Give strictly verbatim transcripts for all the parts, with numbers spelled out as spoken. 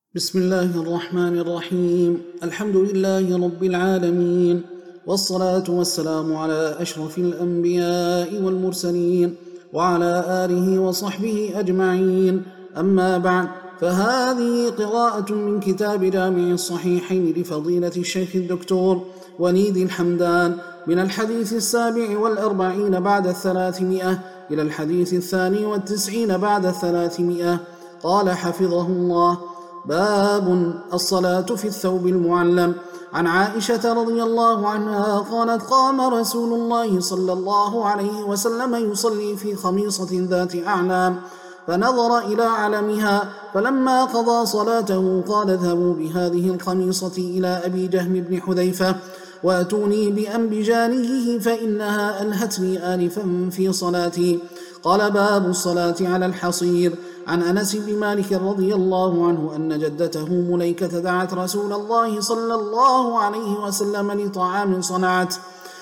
بسم الله الرحمن الرحيم. الحمد لله رب العالمين، والصلاة والسلام على أشرف الأنبياء والمرسلين وعلى آله وصحبه أجمعين. أما بعد، فهذه قراءة من كتاب جامع الصحيحين لفضيلة الشيخ الدكتور وليد الحمدان، من الحديث السابع والأربعين بعد الثلاثمائة إلى الحديث الثاني والتسعين بعد الثلاثمائة. قال حفظه الله: باب الصلاة في الثوب المعلم. عن عائشة رضي الله عنها قالت: قام رسول الله صلى الله عليه وسلم يصلي في خميصة ذات أعلام، فنظر إلى علمها، فلما قضى صلاته قال: اذهبوا بهذه الخميصة إلى أبي جهم بن حذيفة وأتوني بأنبجانيه فإنها ألهتني آنفا في صلاتي. قال: باب الصلاة على الحصير. عن أنس بن مالك رضي الله عنه أن جدته مليكة دعت رسول الله صلى الله عليه وسلم لطعام صنعت،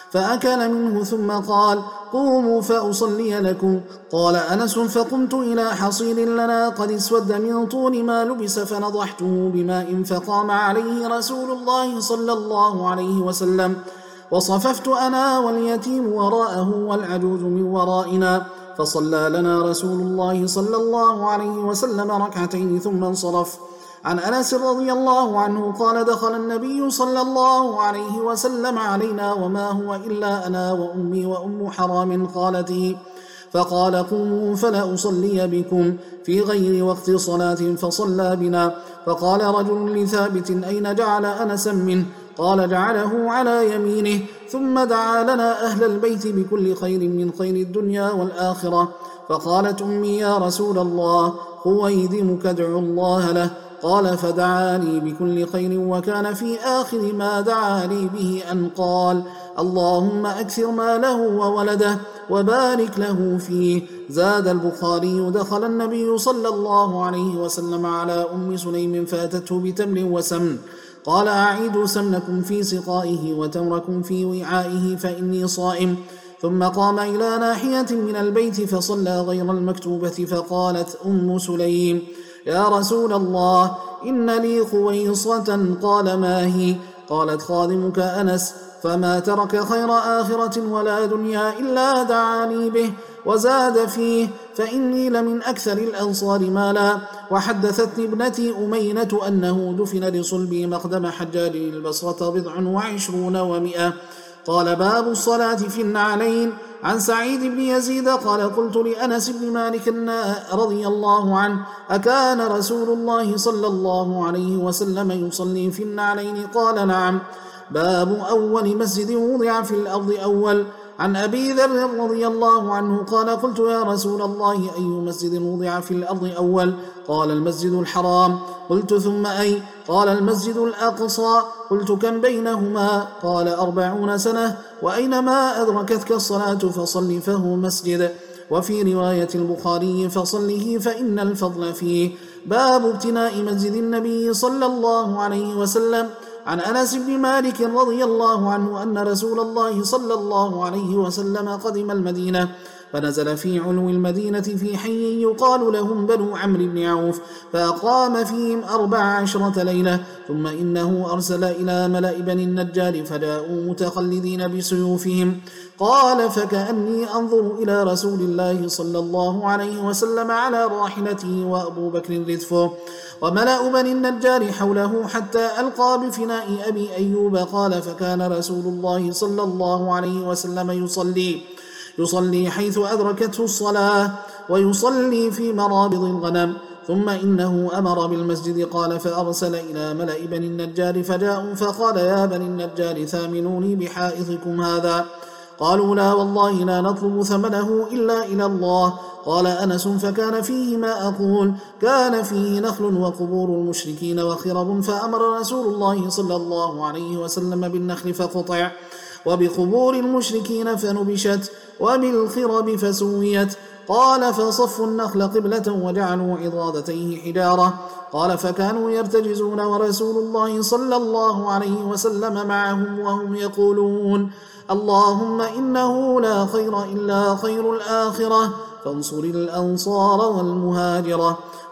فأكل منه ثم قال: قوموا فأصلي لكم. قال أنس: فقمت إلى حصير لنا قد اسود من طول ما لبس، فنضحته بماء، فقام عليه رسول الله صلى الله عليه وسلم، وصففت أنا واليتيم وراءه والعجوز من ورائنا، فصلى لنا رسول الله صلى الله عليه وسلم ركعتين ثم انصرف. عن أنس رضي الله عنه قال: دخل النبي صلى الله عليه وسلم علينا وما هو إلا أنا وأمي وأم حرام خالتي، فقال: قوموا فلا أصلي بكم في غير وقت صلاة، فصلى بنا. فقال رجل لثابت: أين جعل أنسا منه؟ قال: جعله على يمينه، ثم دعا لنا أهل البيت بكل خير من خير الدنيا والآخرة. فقالت أمي: يا رسول الله، خويدمك ادعو الله له. قال: فدعا لي بكل خير، وكان في آخر ما دعا لي به أن قال: اللهم أكثر ماله وولده وبارك له فيه. زاد البخاري: دخل النبي صلى الله عليه وسلم على أم سليم فأتته بتمر وسمن، قال: أعيدوا سمنكم في سقائه وتمركم في وعائه فإني صائم. ثم قام إلى ناحية من البيت فصلى غير المكتوبة. فقالت أم سليم: يا رسول الله، إن لي خويصة. قال: ما هي؟ قالت: خادمك أنس، فما ترك خير آخرة ولا دنيا إلا دعاني به. وزاد فيه: فإني لمن أكثر الأنصار مالا. وحدثتني ابنتي أمينة أنه دفن لصلبي مقدم حجاج البصرة بضع وعشرون ومئة. قال: باب الصلاة في النعلين. عن سعيد بن يزيد قال: قلت لأنس بن مالك رضي الله عنه: أكان رسول الله صلى الله عليه وسلم يصلي في النعلين؟ قال: نعم. باب أول مسجد وضع في الأرض أول. عن أبي ذر رضي الله عنه قال: قلت: يا رسول الله، أي مسجد وضع في الأرض أول؟ قال: المسجد الحرام. قلت: ثم أي؟ قال: المسجد الأقصى. قلت: كم بينهما؟ قال: أربعون سنة. وأينما أدركتك الصلاة فصل، فهو مسجد. وفي رواية البخاري: فصله فإن الفضل فيه. باب ابتناء مسجد النبي صلى الله عليه وسلم. عن أنس بن مالك رضي الله عنه أن رسول الله صلى الله عليه وسلم قدم المدينة، فنزل في علو المدينة في حي يقال لهم بنو عمرو بن عوف، فأقام فيهم أربع عشرة ليلة. ثم إنه أرسل إلى ملأ بني النجار فجاءوا متقلدين بسيوفهم. قال: فكأني أنظر إلى رسول الله صلى الله عليه وسلم على راحلته وأبو بكر رذفه وملأ بني النجار حوله، حتى ألقى بفناء أبي أيوب. قال: فكان رسول الله صلى الله عليه وسلم يصلي يصلي حيث أدركته الصلاة، ويصلي في مرابض الغنم. ثم إنه أمر بالمسجد. قال: فأرسل إلى ملأ بني النجار فجاءوا، فقال: يا بني النجار، ثامنوني بحائطكم هذا. قالوا: لا والله، لا نطلب ثمنه إلا إلى الله. قال أنس: فكان فيه ما أقول، كان فيه نخل وقبور المشركين وخرب، فأمر رسول الله صلى الله عليه وسلم بالنخل فقطع، وبقبور المشركين فنبشت، وبالخرب فسويت. قال: فصفوا النخل قبلة وجعلوا عضادتيه حجارة. قال: فكانوا يرتجزون ورسول الله صلى الله عليه وسلم معهم، وهم يقولون: اللهم إنه لا خير إلا خير الآخرة، فانصر الأنصار والمهاجرة.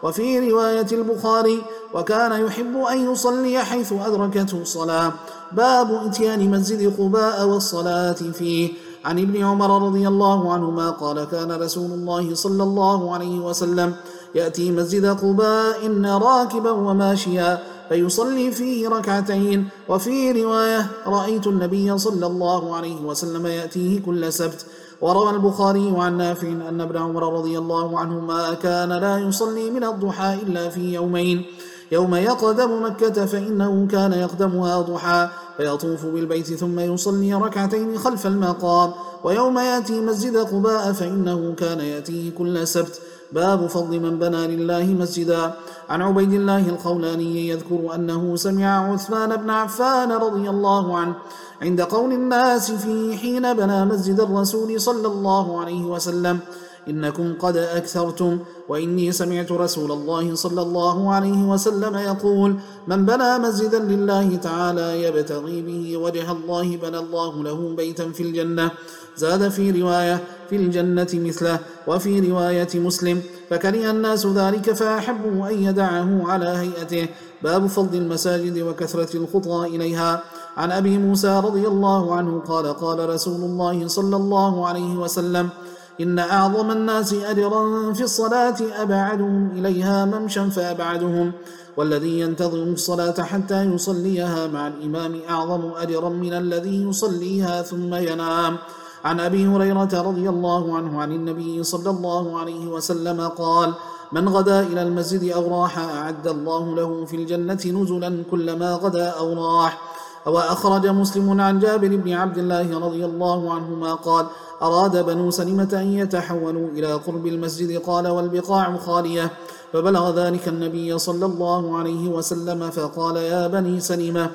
وفي رواية البخاري: وكان يحب أن يصلي حيث أدركته الصلاة. باب إتيان مسجد قباء والصلاة فيه. عن ابن عمر رضي الله عنهما قال: كان رسول الله صلى الله عليه وسلم يأتي مسجد قباء راكبا وماشيا فيصلي فيه ركعتين. وفي رواية: رأيت النبي صلى الله عليه وسلم يأتيه كل سبت. وروى البخاري عن نافع أن ابن عمر رضي الله عنهما كان لا يصلي من الضحى إلا في يومين: يوم يقدم مكة فإنه كان يقدمها ضحى فيطوف بالبيت ثم يصلي ركعتين خلف المقام، ويوم يأتي مسجد قباء فإنه كان يأتيه كل سبت. باب فضل من بنى لله مسجدا. عن عبيد الله الخولاني يذكر أنه سمع عثمان بن عفان رضي الله عنه عند قول الناس فيه حين بنى مسجد الرسول صلى الله عليه وسلم: إنكم قد أكثرتم، وإني سمعت رسول الله صلى الله عليه وسلم يقول: من بنى مسجدا لله تعالى يبتغي به وجه الله بنى الله له بيتا في الجنة. زاد في رواية: في الجنة مثله. وفي رواية مسلم: فكره الناس ذلك فأحبوا أن يدعه على هيئته. باب فضل المساجد وكثرة الخطى إليها. عن أبي موسى رضي الله عنه قال: قال رسول الله صلى الله عليه وسلم: إن أعظم الناس أجرا في الصلاة أبعدهم إليها ممشا فأبعدهم، والذي ينتظر الصلاة حتى يصليها مع الإمام أعظم أجرا من الذي يصليها ثم ينام. عن أبي هريرة رضي الله عنه عن النبي صلى الله عليه وسلم قال: من غدا إلى المسجد أو راح أعد الله له في الجنة نزلا كلما غدا أو راح. وأخرج مسلم عن جابر بن عبد الله رضي الله عنهما قال: أراد بنو سلمة أن يتحولوا إلى قرب المسجد، قال: والبقاع خالية. فبلغ ذلك النبي صلى الله عليه وسلم فقال: يا بني سلمة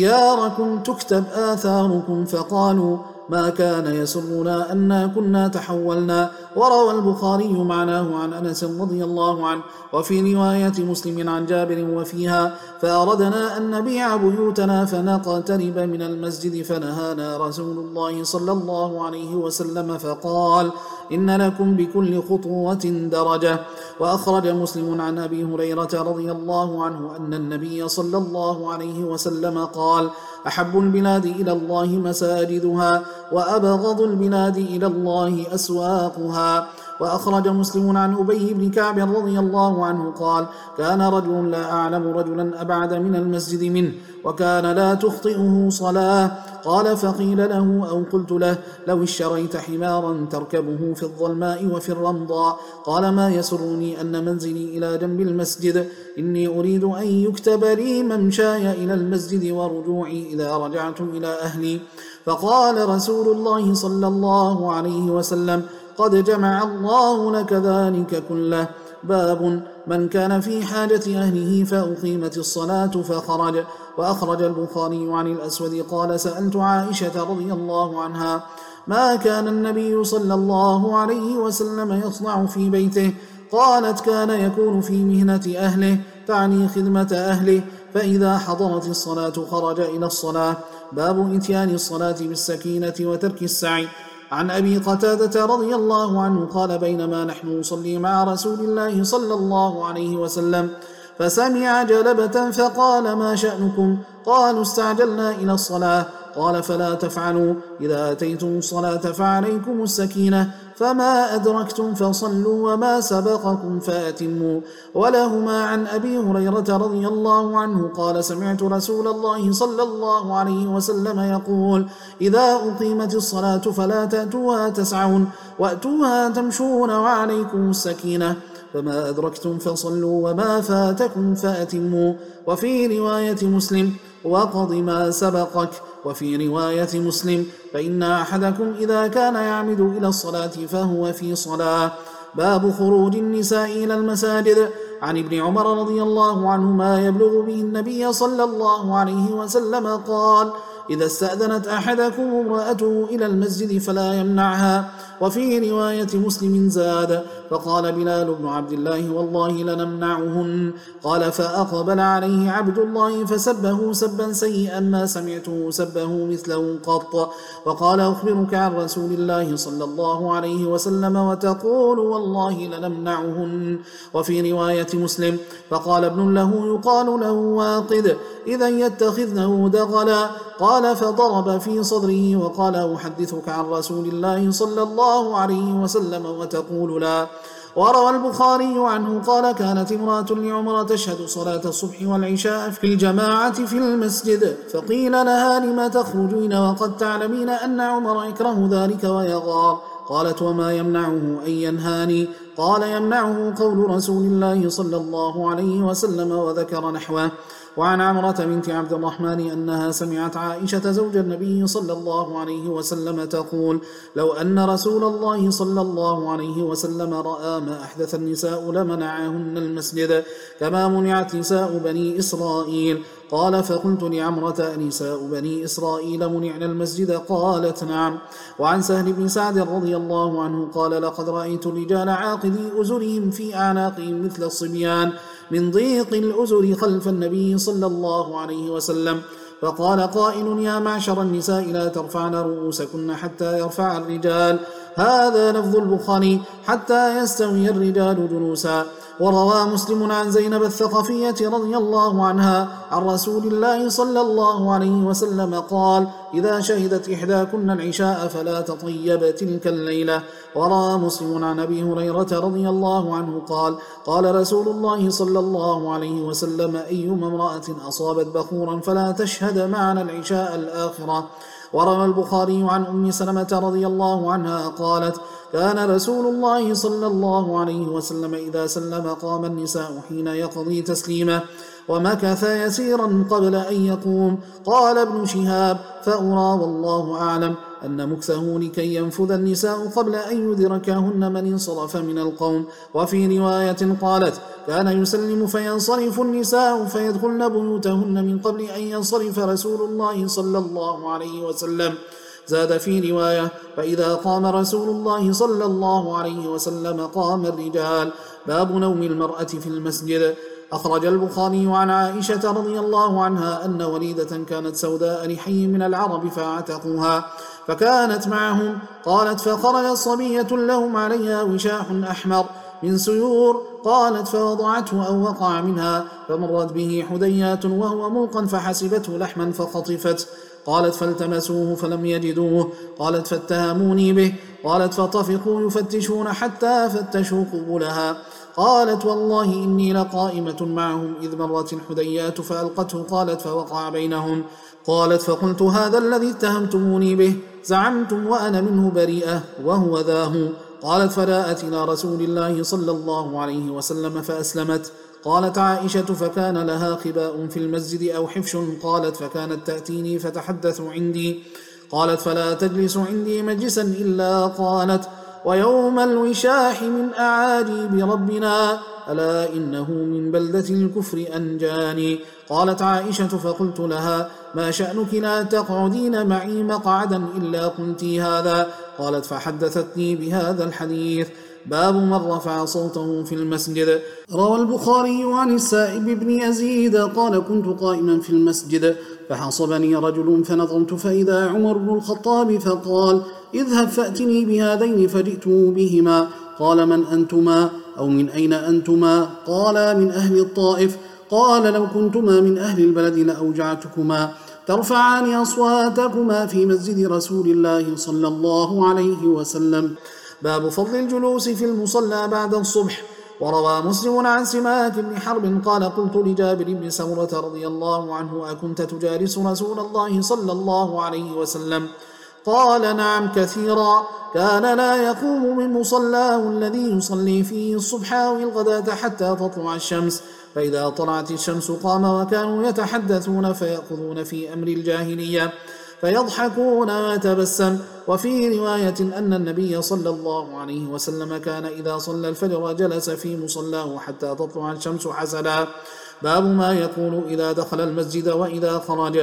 دياركم تكتب آثاركم. فقالوا: ما كان يسرنا أنا كنا تحولنا. وروى البخاري معناه عن أنس رضي الله عنه. وفي رواية مسلم عن جابر وفيها: فأردنا أن نبيع بيوتنا فنقترب من المسجد فنهانا رسول الله صلى الله عليه وسلم فقال: إن لكم بكل خطوة درجة. وأخرج مسلم عن أبي هريرة رضي الله عنه أن النبي صلى الله عليه وسلم قال: أحب البلاد إلى الله مساجدها، وأبغض البلاد إلى الله أسواقها. وأخرج مسلم عن أبي بن كعب رضي الله عنه قال: كان رجل لا أعلم رجلا أبعد من المسجد منه، وكان لا تخطئه صلاة. قال: فقيل له أو قلت له: لو اشتريت حمارا تركبه في الظلماء وفي الرمضاء. قال: ما يسرني أن منزلي إلى جنب المسجد، إني أريد أن يكتب لي ممشاي إلى المسجد ورجوعي إذا رجعت إلى أهلي. فقال رسول الله صلى الله عليه وسلم: قد جمع الله لك ذلك كله. باب من كان في حاجة أهله فأقيمت الصلاة فخرج. وأخرج البخاري عن الأسود قال: سألت عائشة رضي الله عنها: ما كان النبي صلى الله عليه وسلم يصنع في بيته؟ قالت: كان يكون في مهنة أهله، تعني خدمة أهله، فإذا حضرت الصلاة خرج إلى الصلاة. باب إتيان الصلاة بالسكينة وترك السعي. عن أبي قتادة رضي الله عنه قال: بينما نحن نصلي مع رسول الله صلى الله عليه وسلم فسمع جلبة فقال: ما شأنكم؟ قالوا: استعجلنا إلى الصلاة. قال: فلا تفعلوا، إذا أتيتم الصلاة فعليكم السكينة، فما أدركتم فصلوا وما سبقكم فأتموا. ولهما عن أبي هريرة رضي الله عنه قال: سمعت رسول الله صلى الله عليه وسلم يقول: إذا أقيمت الصلاة فلا تأتوها تسعون، وأتوها تمشون وعليكم السكينة، فما أدركتم فصلوا وما فاتكم فأتموا. وفي رواية مسلم: وقض ما سبقك. وفي رواية مسلم: فإن أحدكم إذا كان يعمد إلى الصلاة فهو في صلاة. باب خروج النساء إلى المساجد. عن ابن عمر رضي الله عنهما يبلغ به النبي صلى الله عليه وسلم قال: إذا استأذنت أحدكم امرأته إلى المسجد فلا يمنعها، وفي رواية مسلم زاد: فقال بلال بن عبد الله: والله لنمنعهن. قال: فأقبل عليه عبد الله فسبه سبا سيئا ما سمعته سبه مثله قط، وقال: أخبرك عن رسول الله صلى الله عليه وسلم وتقول والله لنمنعهن. وفي رواية مسلم: فقال ابن له يقال له واقد: إذا يتخذنه دغلا. قال: فضرب في صدره وقال: أحدثك عن رسول الله صلى الله عليه وسلم وتقول لا. وروى البخاري عنه قال: كانت امرأة لعمر تشهد صلاة الصبح والعشاء في الجماعة في المسجد، فقيل لها: لما تخرجين وقد تعلمين أن عمر يكره ذلك ويغار؟ قالت: وما يمنعه أن ينهاني؟ قال: يمنعه قول رسول الله صلى الله عليه وسلم، وذكر نحوه. وعن عمرة بنت عبد الرحمن أنها سمعت عائشة زوج النبي صلى الله عليه وسلم تقول: لو أن رسول الله صلى الله عليه وسلم رأى ما أحدث النساء لمنعهن المسجد كما منعت نساء بني إسرائيل. قال: فقلت لعمرة: نساء بني إسرائيل منعن المسجد؟ قالت: نعم. وعن سهل بن سعد رضي الله عنه قال: لقد رأيت الرجال عاقدي أزرهم في أعناقهم مثل الصبيان من ضيق الأزر خلف النبي صلى الله عليه وسلم. فقال قائل: يا معشر النساء لا ترفعن رؤوسكن حتى يرفع الرجال. هذا لفظ البخاري: حتى يستوي الرجال جلوسا. وروى مسلم عن زينب الثقفية رضي الله عنها عن رسول الله صلى الله عليه وسلم قال: إذا شهدت إحداكن العشاء فلا تطيب تلك الليلة. وروى مسلم عن أبي هريرة رضي الله عنه قال: قال رسول الله صلى الله عليه وسلم: أيما امرأة أصابت بخورا فلا تشهد معنا العشاء الآخرة. وروى البخاري عن أم سلمة رضي الله عنها قالت: كان رسول الله صلى الله عليه وسلم إذا سلم قام النساء حين يقضي تسليمه، ومكث يسيرا قبل أن يقوم. قال ابن شهاب: فأرى والله أعلم أن مكثه لكي ينفذ النساء قبل أن يدركهن من انصرف من القوم. وفي رواية قالت: كان يسلم فينصرف النساء فيدخلن بيوتهن من قبل أن ينصرف رسول الله صلى الله عليه وسلم. زاد في رواية: فإذا قام رسول الله صلى الله عليه وسلم قام الرجال. باب نوم المرأة في المسجد. أخرج البخاري عن عائشة رضي الله عنها أن وليدة كانت سوداء لحي من العرب فاعتقوها فكانت معهم. قالت: فخرجت صبية لهم عليها وشاح أحمر من سيور. قالت: فوضعته أو وقع منها فمرت به حديات وهو ملقا فحسبته لحما فخطفت. قالت: فالتمسوه فلم يجدوه. قالت: فاتهموني به. قالت: فطفقوا يفتشون حتى فتشوا قبولها. قالت: والله إني لقائمة معهم إذ مرت الحديات فألقته. قالت: فوقع بينهم. قالت: فقلت: هذا الذي اتهمتموني به زعمتم وأنا منه بريئة وهو ذاه. قالت: فجاءت إلى رسول الله صلى الله عليه وسلم فأسلمت. قالت عائشة: فكان لها خباء في المسجد أو حفش. قالت: فكانت تأتيني فتحدث عندي. قالت: فلا تجلس عندي مجلسا إلا قالت: ويوم الوشاح من أعاجيب ربنا، ألا إنه من بلدة الكفر أنجاني. قالت عائشة: فقلت لها: ما شأنك لا تقعدين معي مقعدا إلا قلتي هذا؟ قالت: فحدثتني بهذا الحديث. باب من رفع صوته في المسجد. روى البخاري عن السائب بن يزيد قال: كنت قائما في المسجد فحصبني رجل فنظمت فإذا عمر بن الخطاب فقال: اذهب فأتني بهذين، فجئت بهما. قال: من أنتما أو من أين أنتما؟ قالا: من أهل الطائف. قال: لو كنتما من أهل البلد لأوجعتكما ترفعان أصواتكما في مسجد رسول الله صلى الله عليه وسلم. باب فضل الجلوس في المصلى بعد الصبح. وروى مسلم عن سماك بن حرب قال: قلت لجابر بن سمرة رضي الله عنه: أكنت تجالس رسول الله صلى الله عليه وسلم؟ قال: نعم كثيرا، كان لا يقوم من مصلاه الذي يصلي فيه الصبح أو الغداة حتى تطلع الشمس، فإذا طلعت الشمس قام، وكانوا يتحدثون فيأخذون في أمر الجاهلية فيضحكون ويتبسم. وفي رواية أن النبي صلى الله عليه وسلم كان إذا صلى الفجر جلس في مصلاه حتى تطلع الشمس حسدا. باب ما يقول إذا دخل المسجد وإذا خرج.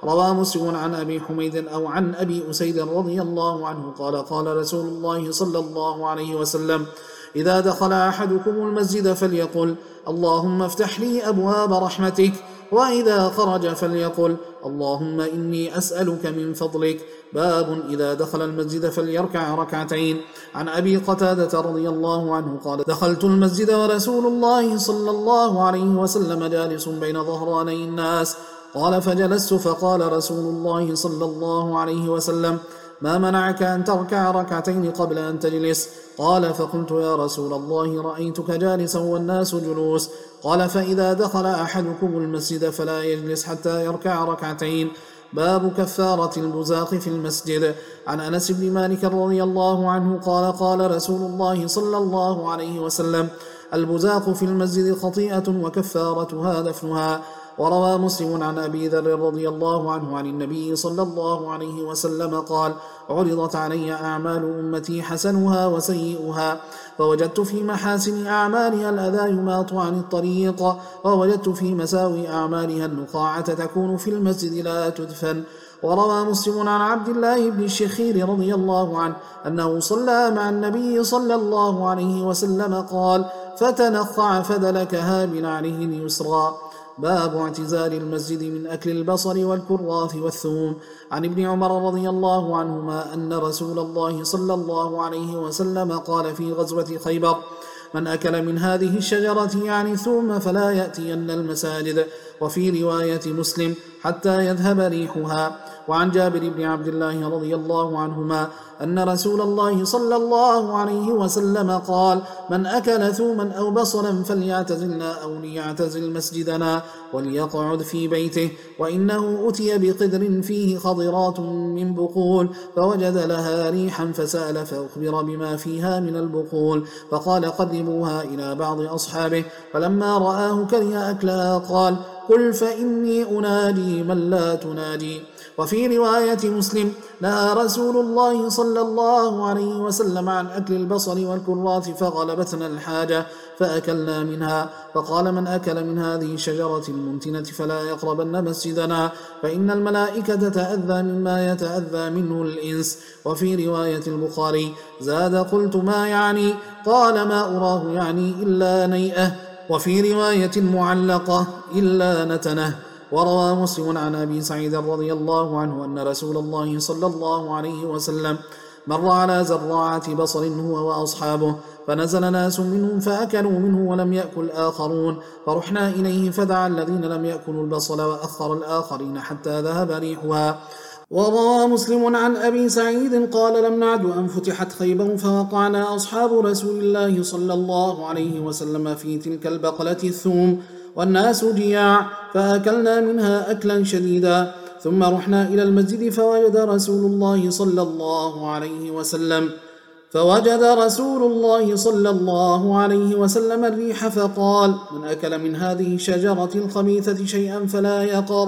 روى مسلم عن أبي حميد أو عن أبي أسيد رضي الله عنه قال قال رسول الله صلى الله عليه وسلم: إذا دخل أحدكم المسجد فليقل: اللهم افتح لي أبواب رحمتك، وإذا خرج فليقل: اللهم إني أسألك من فضلك. باب إذا دخل المسجد فليركع ركعتين. عن أبي قتادة رضي الله عنه قال: دخلت المسجد ورسول الله صلى الله عليه وسلم جالس بين ظهراني الناس. قال: فجلست فقال رسول الله صلى الله عليه وسلم: ما منعك أن تركع ركعتين قبل أن تجلس؟ قال: فقلت: يا رسول الله رأيتك جالسا والناس جلوس. قال: فإذا دخل أحدكم المسجد فلا يجلس حتى يركع ركعتين. باب كفارة البزاق في المسجد. عن أنس بن مالك رضي الله عنه قال: قال رسول الله صلى الله عليه وسلم: البزاق في المسجد خطيئة وكفارتها دفنها. وروى مسلم عن أبي ذر رضي الله عنه عن النبي صلى الله عليه وسلم قال: عرضت علي أعمال أمتي حسنها وسيئها، فوجدت في محاسن أعمالها الأذى يماط عن الطريق، ووجدت في مساوي أعمالها النقاعة تكون في المسجد لا تدفن. وروى مسلم عن عبد الله بن الشخير رضي الله عنه أنه صلى مع النبي صلى الله عليه وسلم قال: فتنخع فدلكها بنعله اليسرى. باب اعتزال المسجد من أكل البصر والكراث والثوم. عن ابن عمر رضي الله عنهما أن رسول الله صلى الله عليه وسلم قال في غزوة خيبر: من أكل من هذه الشجرة يعني ثوم فلا يأتين المساجد. وفي رواية مسلم: حتى يذهب ريحها. وعن جابر بن عبد الله رضي الله عنهما أن رسول الله صلى الله عليه وسلم قال: من أكل ثوما أو بصلا فليعتزلنا أو ليعتزل مسجدنا وليقعد في بيته، وإنه أتي بقدر فيه خضرات من بقول فوجد لها ريحا فسأل فأخبر بما فيها من البقول، فقال: قدموها إلى بعض أصحابه، فلما رآه كره أكلها قال: قل فإني أنادي من لا تنادي. وفي رواية مسلم: نهى رسول الله صلى الله عليه وسلم عن أكل البصل والكراث فغلبتنا الحاجة فأكلنا منها، فقال: من أكل من هذه الشجرة المنتنة فلا يقربن مسجدنا، فإن الملائكة تتأذى مما يتأذى منه الإنس. وفي رواية البخاري: زاد: قلت ما يعني؟ قال: ما أراه يعني إلا نيئة. وفي رواية معلقة: إلا نتنه. وروى مسلم عن أبي سعيد رضي الله عنه أن رسول الله صلى الله عليه وسلم مر على زراعة بصل هو وأصحابه، فنزل ناس منهم فأكلوا منه ولم يأكل آخرون، فرحنا إليه فدعا الذين لم يأكلوا البصل وأخر الآخرين حتى ذهب ريحها. وروى مسلم عن أبي سعيد قال: لم نعد أن فتحت خيبر فوقعنا أصحاب رسول الله صلى الله عليه وسلم في تلك البقلة الثوم والناس جياع، فأكلنا منها أكلا شديدا، ثم رحنا إلى المسجد فوجد رسول الله صلى الله عليه وسلم فوجد رسول الله صلى الله عليه وسلم الريح، فقال: من أكل من هذه الشجرة الخبيثة شيئا فلا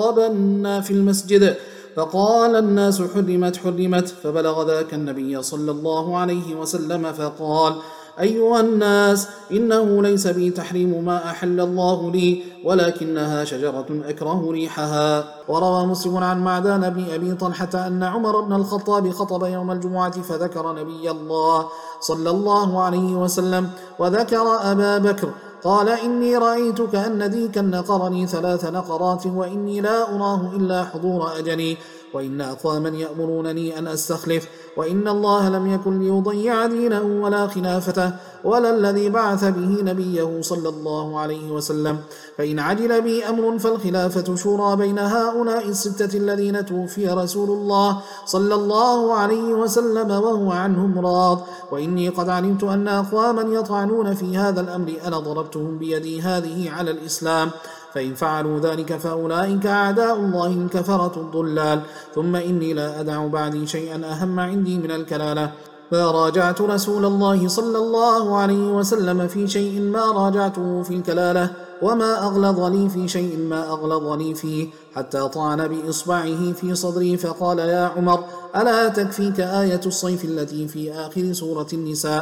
يقربن في المسجد. فقال الناس: حرمت حرمت. فبلغ ذاك النبي صلى الله عليه وسلم فقال: أيها الناس، إنه ليس بي تحريم ما أحل الله لي، ولكنها شجرة أكره ريحها. وروى مسلم عن معدان بن أبي طلحة أن عمر بن الخطاب خطب يوم الجمعة فذكر نبي الله صلى الله عليه وسلم وذكر أبا بكر، قال: إني رأيت كأن ديكا نقرني ثلاث نقرات، وإني لا أراه إلا حضور أجلي، وإن أقواما يأمرونني أن أستخلف، وإن الله لم يكن ليضيع دينه ولا خلافته ولا الذي بعث به نبيه صلى الله عليه وسلم، فإن عجل بي أمر فالخلافة شورى بين هؤلاء الستة الذين توفي رسول الله صلى الله عليه وسلم وهو عنهم راض، وإني قد علمت أن أقواما يطعنون في هذا الأمر أنا ضربتهم بيدي هذه على الإسلام، فإن فعلوا ذلك فأولئك أعداء الله الكفرة الضلال، ثم إني لا أدع بعدي شيئا أهم عندي من الكلالة، فراجعت رسول الله صلى الله عليه وسلم في شيء ما راجعته في الكلالة، وما أغلظ لي في شيء ما أغلظ لي فيه، حتى طعن بإصبعه في صدري فقال: يا عمر، ألا تكفيك آية الصيف التي في آخر سورة النساء؟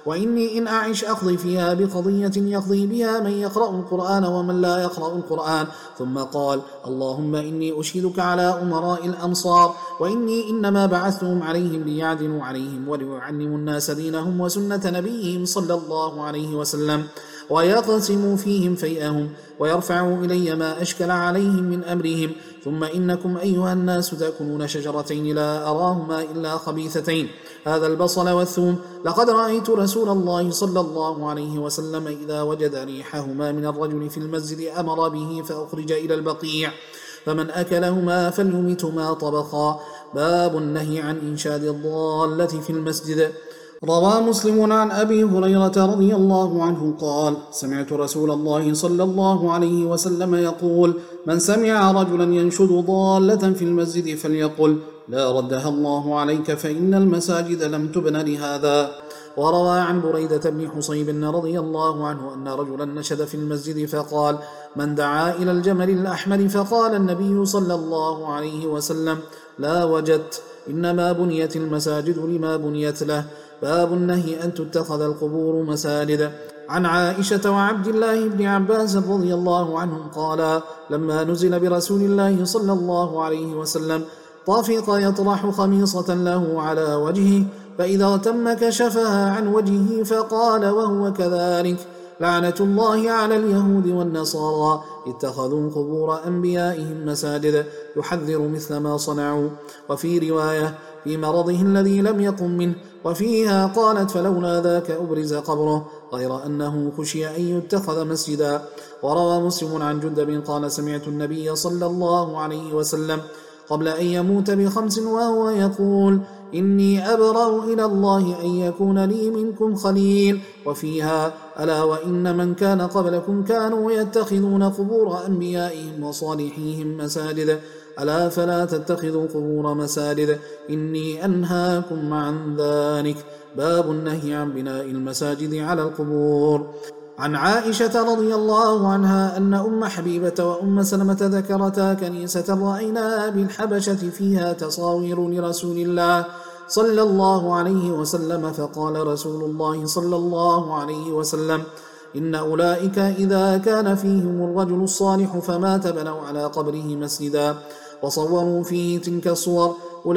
وإني إن أعش أقضي فيها بقضية يقضي بها من يقرأ القرآن ومن لا يقرأ القرآن. ثم قال: اللهم إني أشهدك على أمراء الأمصار، وإني إنما بعثتهم عليهم ليعدلوا عليهم وليعلموا الناس دينهم وسنة نبيهم صلى الله عليه وسلم، ويقسموا فيهم فيئهم، ويرفعوا إلي ما أشكل عليهم من أمرهم. ثم إنكم أيها الناس تأكلون شجرتين لا أراهما إلا خبيثتين، هذا البصل والثوم. لقد رأيت رسول الله صلى الله عليه وسلم إذا وجد ريحهما من الرجل في المسجد أمر به فأخرج إلى البقيع، فمن أكلهما فليمتهما طبخا. باب النهي عن إنشاد الضالة في المسجد. روى مسلم عن أبي هريرة رضي الله عنه قال: سمعت رسول الله صلى الله عليه وسلم يقول: من سمع رجلا ينشد ضالة في المسجد فليقل: لا ردها الله عليك، فإن المساجد لم تبن لهذا. وروى عن بريدة بن حصيب رضي الله عنه أن رجلا نشد في المسجد فقال: من دعا إلى الجمل الأحمر؟ فقال النبي صلى الله عليه وسلم: لا وجدت، إنما بنيت المساجد لما بنيت له. باب النهي أن تتخذ القبور مساجد. عن عائشة وعبد الله بن عباس رضي الله عنهم قالا: لما نزل برسول الله صلى الله عليه وسلم طافق يطرح خميصة له على وجهه، فإذا تم كشفها عن وجهه فقال وهو كذلك: لعنة الله على اليهود والنصارى اتخذوا قبور أنبيائهم مساجد، يحذر مثل ما صنعوا. وفي رواية: في مرضه الذي لم يقم منه. وفيها قالت: فلولا ذاك أبرز قبره، غير أنه خشي أن يتخذ مسجدا. وروى مسلم عن جندب قال: سمعت النبي صلى الله عليه وسلم قبل أن يموت بخمس وهو يقول: إني أبرأ إلى الله أن يكون لي منكم خليل. وفيها: ألا وإن من كان قبلكم كانوا يتخذون قبور أنبيائهم وصالحيهم مساجد، ألا فلا تتخذوا قبور مساجد، إني أنهاكم عن ذلك. باب النهي عن بناء المساجد على القبور. عن عائشة رضي الله عنها أن أم حبيبة وأم سلمة ذكرتا كنيسة رأيناها بالحبشة فيها تصاوير لرسول الله صلى الله عليه وسلم، فقال رسول الله صلى الله عليه وسلم: إن أولئك إذا كان فيهم الرجل الصالح فمات بنوا على قبره مسجدا وصوروا فيه تلك الصور،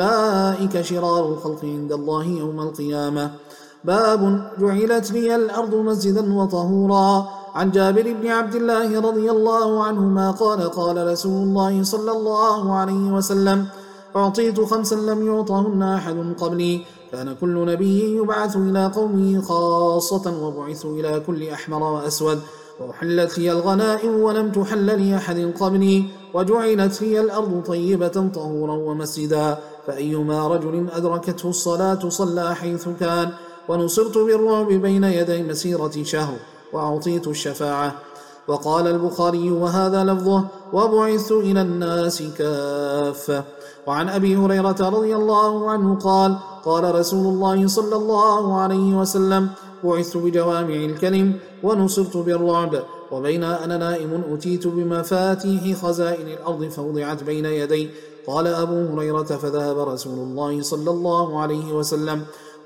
أولئك شرار الخلق عند الله يوم القيامة. باب جعلت لي الأرض مسجدا وطهورا. عن جابر بن عبد الله رضي الله عنهما قال: قال رسول الله صلى الله عليه وسلم: أعطيت خمسا لم يعطهن أحد قبلي، كان كل نبي يبعث إلى قومه خاصة، وبعثوا إلى كل أحمر وأسود، وأحلت لي الغنائم ولم تحل لأحد قبلي، وجعلت لي الأرض طيبة طهورا ومسجدا، فأيما رجل أدركته الصلاة صلى حيث كان، ونصرت بالرعب بين يدي مسيرة شهر، وأعطيت الشفاعة. وقال البخاري وهذا لفظه: وبعثت إلى الناس كافة. وعن أبي هريرة رضي الله عنه قال: قال رسول الله صلى الله عليه وسلم: بعثت بجوامع الكلم ونصرت بالرعب، وبين أنا نائم أتيت بمفاتيح خزائن الأرض فوضعت بين يدي. قال أبو هريرة: فذهب رسول الله صلى الله عليه وسلم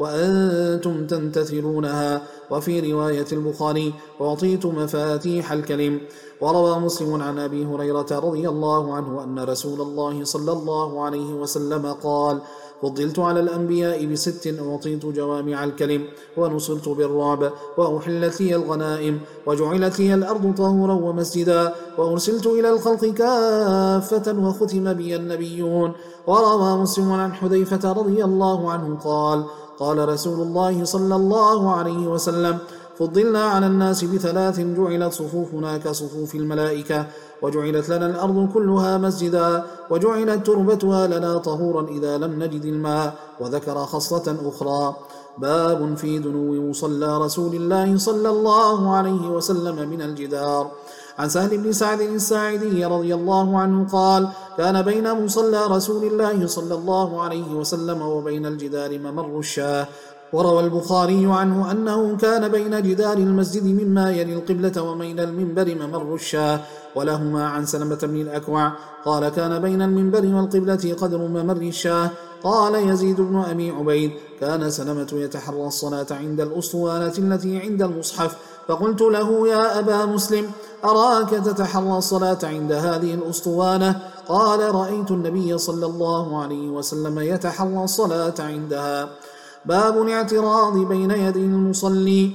وأنتم تنتثرونها. وفي رواية البخاري: أعطيت مفاتيح الكلم. وروى مسلم عن أبي هريرة رضي الله عنه أن رسول الله صلى الله عليه وسلم قال: فضلت على الأنبياء بست: أعطيت جوامع الكلم، ونصرت بالرعب، وأحلت لي الغنائم، وجعلت لي الأرض طهورا ومسجدا، وأرسلت إلى الخلق كافة، وختم بي النبيون. وروى مسلم عن حذيفة رضي الله عنه قال: قال رسول الله صلى الله عليه وسلم: فضلنا على الناس بثلاث: جعلت صفوفنا كصفوف الملائكة، وجعلت لنا الأرض كلها مسجدا، وجعلت تربتها لنا طهورا إذا لم نجد الماء. وذكر خصلة أخرى. باب في دنو مصلى رسول الله صلى الله عليه وسلم من الجدار. عن سهل بن سعد الساعدي رضي الله عنه قال: كان بين مصلى رسول الله صلى الله عليه وسلم وبين الجدار ممر الشاه. وروى البخاري عنه أنه كان بين جدار المسجد مما يلي القبلة وبين المنبر ممر الشاه. ولهما عن سلمة بن الأكوع قال: كان بين المنبر والقبلة قدر ممر الشاه. قال يزيد بن أبي عبيد: كان سلمة يتحرى الصلاة عند الأسطوانة التي عند المصحف، فقلت له: يا أبا مسلم، أراك تتحرى الصلاة عند هذه الأسطوانة؟ قال: رأيت النبي صلى الله عليه وسلم يتحرى الصلاة عندها. باب الاعتراض بين يدي المصلي.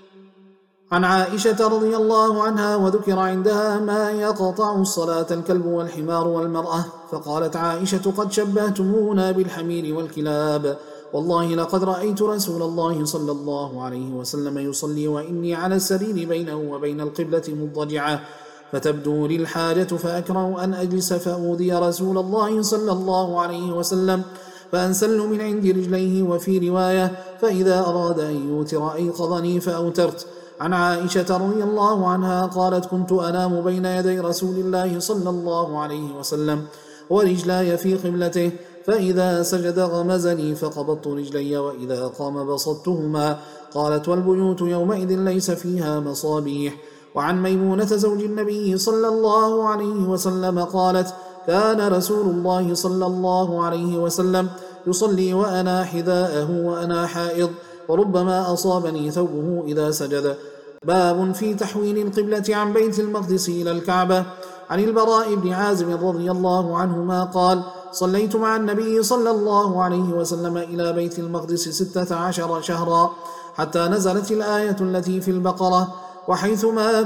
عن عائشة رضي الله عنها وذكر عندها ما يقطع الصلاة: الكلب والحمار والمرأة. فقالت عائشة: قد شبهتمونا بالحمير والكلاب، والله لقد رأيت رسول الله صلى الله عليه وسلم يصلي وإني على السرير بينه وبين القبلة مضجعة، فتبدو لي الحاجة فأكره أن أجلس فأوذي رسول الله صلى الله عليه وسلم فأنسل من عند رجليه. وفي رواية: فإذا أراد أن يوتر أيقظني فأوترت. عن عائشة رضي الله عنها قالت: كنت أنام بين يدي رسول الله صلى الله عليه وسلم ورجلاي في قبلته، فإذا سجد غمزني فقبضت رجلي، وإذا قام بسطتهما. قالت: والبيوت يومئذ ليس فيها مصابيح. وعن ميمونة زوج النبي صلى الله عليه وسلم قالت: كان رسول الله صلى الله عليه وسلم يصلي وأنا حذاءه وأنا حائض، وربما أصابني ثوبه إذا سجد. باب في تحويل القبلة عن بيت المقدس إلى الكعبة. عن البراء بن عازب رضي الله عنهما قال: صليت مع النبي صلى الله عليه وسلم إلى بيت المقدس ستة عشر شهرا، حتى نزلت الآية التي في البقرة: وحيثما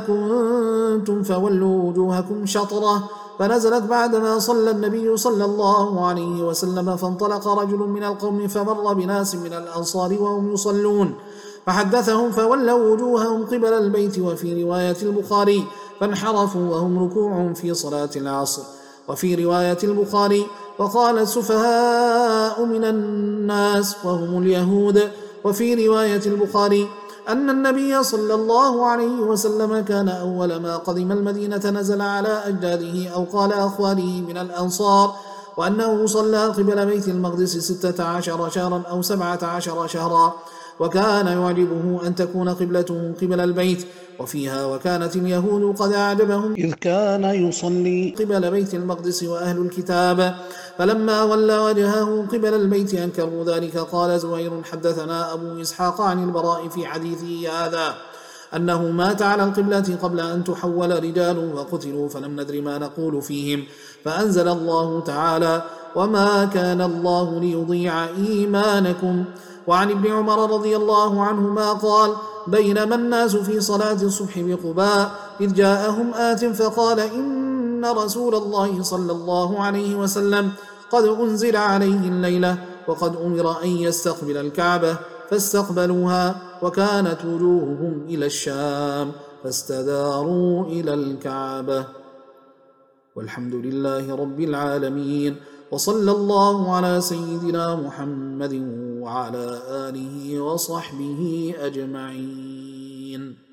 كنتم فولوا وجوهكم شطرة. فنزلت بعدما صلى النبي صلى الله عليه وسلم، فانطلق رجل من القوم فمر بناس من الأنصار وهم يصلون، فحدثهم فولوا وجوههم قبل البيت. وفي رواية البخاري: فانحرفوا وهم ركوع في صلاة العصر. وفي رواية البخاري: وقال السفهاء من الناس وهم اليهود. وفي رواية البخاري أن النبي صلى الله عليه وسلم كان أول ما قدم المدينة نزل على أجداده أو قال أخوانه من الأنصار، وأنه صلى قبل بيت المقدس ستة عشر شهرا أو سبعة عشر شهرا، وكان يعجبه أن تكون قبلته قبل البيت. وفيها: وكانت اليهود قد أعجبهم إذ كان يصلي قبل بيت المقدس وأهل الكتاب، فلما ولى وجهه قبل البيت أنكروا ذلك. قال زهير: حدثنا أبو إسحاق عن البراء في حديثه هذا أنه مات على القبلة قبل أن تحول رجال وقتلوا، فلم ندر ما نقول فيهم، فأنزل الله تعالى: وما كان الله ليضيع إيمانكم. وعن ابن عمر رضي الله عنهما قال: بينما الناس في صلاة الصبح بقباء إذ جاءهم آت فقال: إن رسول الله صلى الله عليه وسلم قد أنزل عليه الليلة وقد أمر أن يستقبل الكعبة، فاستقبلوها، وكانت وجوههم إلى الشام، فاستداروا إلى الكعبة. والحمد لله رب العالمين، وصلى الله على سيدنا محمد وعلى آله وصحبه أجمعين.